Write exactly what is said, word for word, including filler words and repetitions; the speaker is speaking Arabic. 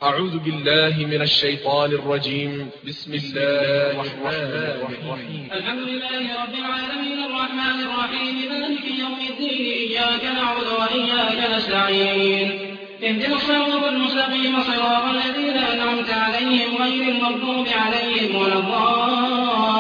أعوذ بالله من الشيطان الرجيم. بسم الله الرحمن الرحيم. الحمد لله رب العالمين الرحمن الرحيم مالك يوم الدين إياك نعبد وإياك نستعين اهدنا الصراط المستقيم صراط الذين أنعمت عليهم غير المغضوب عليهم ولا الضالين